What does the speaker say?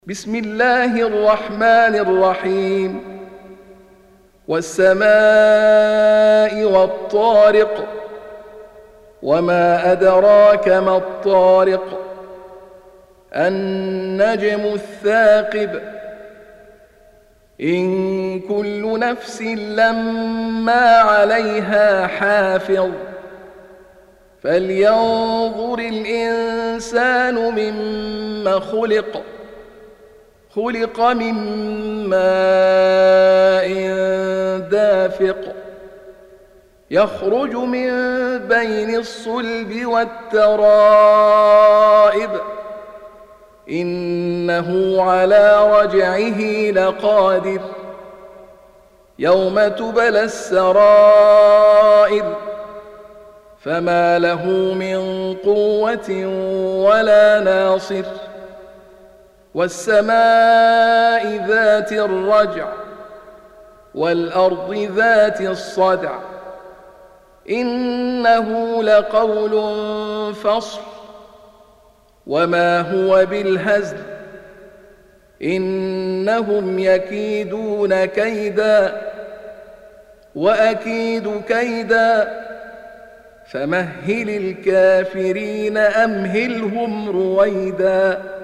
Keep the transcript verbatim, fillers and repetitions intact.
بسم الله الرحمن الرحيم والسماء والطارق وما أدراك ما الطارق النجم الثاقب إن كل نفس لما عليها حافظ فلينظر الإنسان مما خلق خلق من ماء دافق يخرج من بين الصلب والترائب إنه على رجعه لقادر يوم تبلى السرائر فما له من قوة ولا ناصر والسماء ذات الرجع والأرض ذات الصدع إنه لقول فصل وما هو بالهزل إنهم يكيدون كيدا وأكيد كيدا فمهل الكافرين أمهلهم رويدا